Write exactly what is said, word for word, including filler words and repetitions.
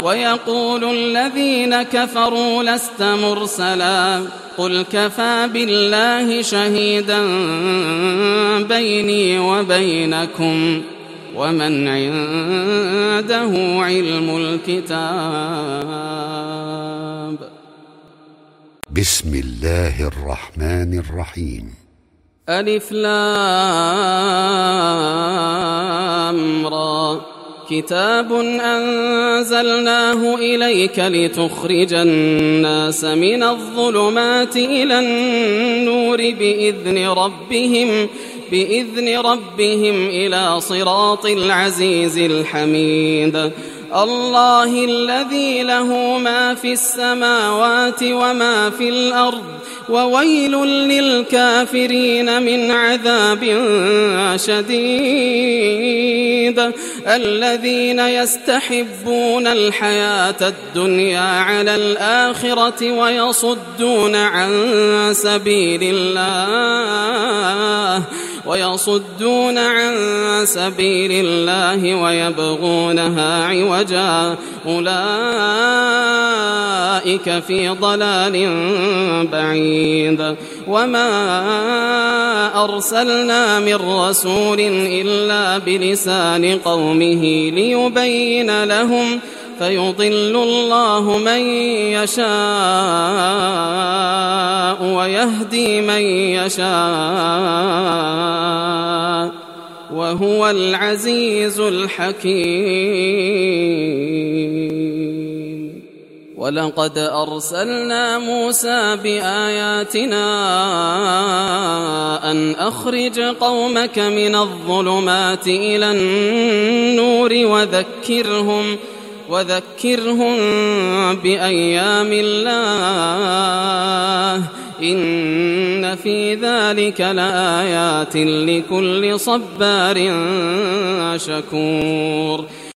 ويقول الذين كفروا لست مرسلا قل كفى بالله شهيدا بيني وبينكم ومن عنده علم الكتاب. بسم الله الرحمن الرحيم. ألف لام را كتاب أنزلناه إليك لتخرج الناس من الظلمات إلى النور بإذن ربهم بإذن ربهم إلى صراط العزيز الحميد. الله الذي له ما في السماوات وما في الأرض وويل للكافرين من عذاب شديد. الذين يستحبون الحياة الدنيا على الآخرة ويصدون عن سبيل الله ويصدون عن سبيل الله ويبغونها عوجا أولئك في ضلال بعيد. وما أرسلنا من رسول إلا بلسان قومه ليبين لهم فيضل الله من يشاء ويهدي من يشاء وهو العزيز الحكيم. ولقد أرسلنا موسى بآياتنا أن أخرج قومك من الظلمات إلى النور وذكرهم وذكرهم بأيام الله إن في ذلك لآيات لكل صبار شكور.